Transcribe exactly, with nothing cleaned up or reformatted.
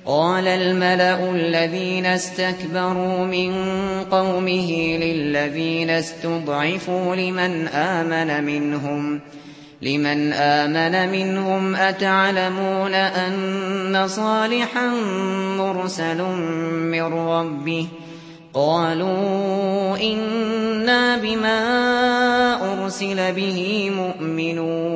قال الملأ الذين استكبروا من قومه للذين استضعفوا لمن آمن منهم لمن آمن منهم أتعلمون أن صالحا مرسل من ربه قالوا إنا بما أرسل به مؤمنون